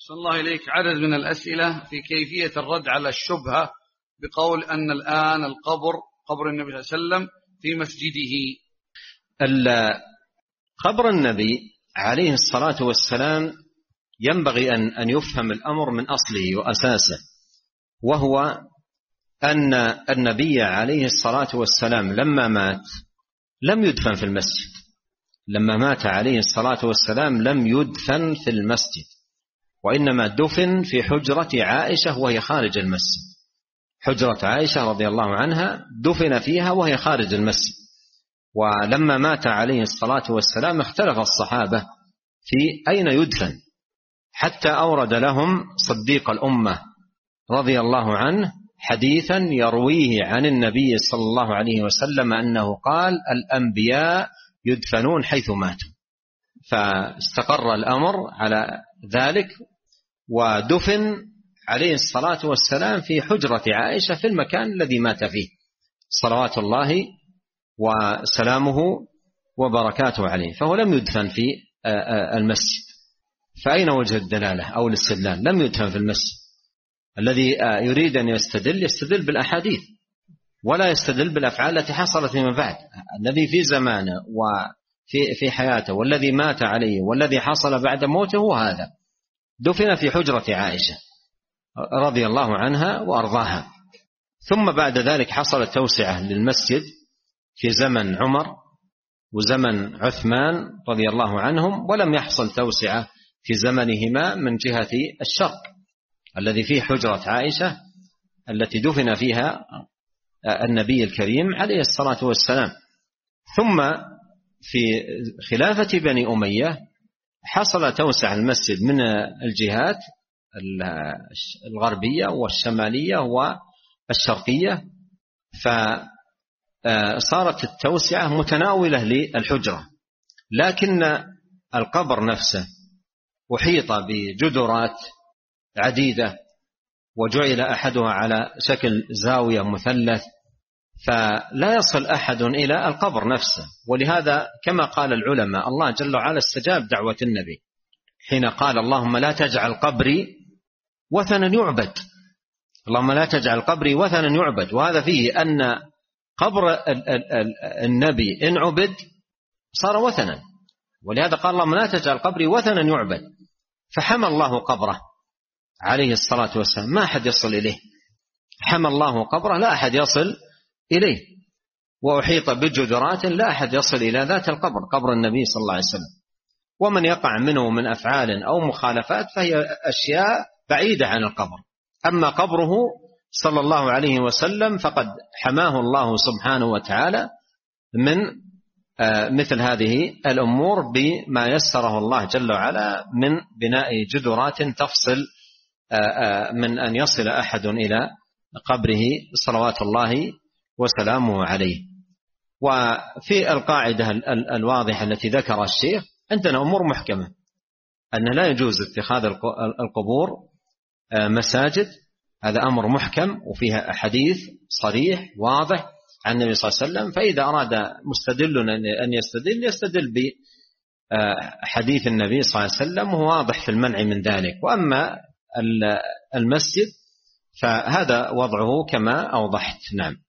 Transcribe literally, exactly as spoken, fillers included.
صلى الله إليك. عدد من الأسئلة في كيفية الرد على الشبهة بقول أن الآن القبر قبر النبي صلى الله عليه وسلم في مسجده. قبر النبي عليه الصلاة والسلام ينبغي أن أن يفهم الأمر من أصله وأساسه، وهو أن النبي عليه الصلاة والسلام لما مات لم يدفن في المسجد. لما مات عليه الصلاة والسلام لم يدفن في المسجد، وإنما دفن في حجرة عائشة وهي خارج المسجد. حجرة عائشة رضي الله عنها دفن فيها وهي خارج المسجد. ولما مات عليه الصلاة والسلام اختلف الصحابة في أين يدفن، حتى أورد لهم صديق الأمة رضي الله عنه حديثا يرويه عن النبي صلى الله عليه وسلم أنه قال: الأنبياء يدفنون حيث ماتوا. فاستقر الأمر على ذلك، ودفن عليه الصلاة والسلام في حجرة عائشة في المكان الذي مات فيه صلوات الله وسلامه وبركاته عليه، فهو لم يدفن في المسجد. فأين وجه الدلالة أو الاستدلال؟ لم يدفن في المسجد. الذي يريد أن يستدل يستدل بالأحاديث ولا يستدل بالأفعال التي حصلت من بعد. الذي في زمانه وفي في حياته والذي مات عليه والذي حصل بعد موته هذا دفن في حجرة عائشة رضي الله عنها وأرضاها. ثم بعد ذلك حصلت توسعة للمسجد في زمن عمر وزمن عثمان رضي الله عنهم، ولم يحصل توسعة في زمنهما من جهة الشرق الذي فيه حجرة عائشة التي دفن فيها النبي الكريم عليه الصلاة والسلام. ثم في خلافة بني أمية حصل توسع المسجد من الجهات الغربية والشمالية والشرقية، فصارت التوسعة متناولة للحجرة، لكن القبر نفسه أحيط بجدرات عديدة وجعل أحدها على شكل زاوية مثلث، فلا يصل أحد إلى القبر نفسه. ولهذا كما قال العلماء الله جل وعلا استجاب دعوة النبي حين قال: اللهم لا تجعل قبري وثنا يعبد. اللهم لا تجعل قبري وثنا يعبد. وهذا فيه أن قبر النبي إن عبد صار وثنا، ولهذا قال: اللهم لا تجعل قبري وثنا يعبد. فحمى الله قبره عليه الصلاة والسلام، ما أحد يصل إليه. حمى الله قبره، لا أحد يصل إليه، وأحيط بجدرات لا أحد يصل إلى ذات القبر، قبر النبي صلى الله عليه وسلم. ومن يقع منه من أفعال أو مخالفات فهي أشياء بعيدة عن القبر. أما قبره صلى الله عليه وسلم فقد حماه الله سبحانه وتعالى من مثل هذه الأمور بما يسره الله جل وعلا من بناء جدرات تفصل من أن يصل أحد إلى قبره صلوات الله وسلامه عليه. وفي القاعدة الواضحة التي ذكر الشيخ عندنا أمور محكمة، أن لا يجوز اتخاذ القبور مساجد، هذا أمر محكم وفيها حديث صريح واضح عن النبي صلى الله عليه وسلم. فإذا أراد مستدل أن يستدل يستدل بحديث النبي صلى الله عليه وسلم، وهو واضح في المنع من ذلك. وأما المسجد فهذا وضعه كما أوضحت. نعم.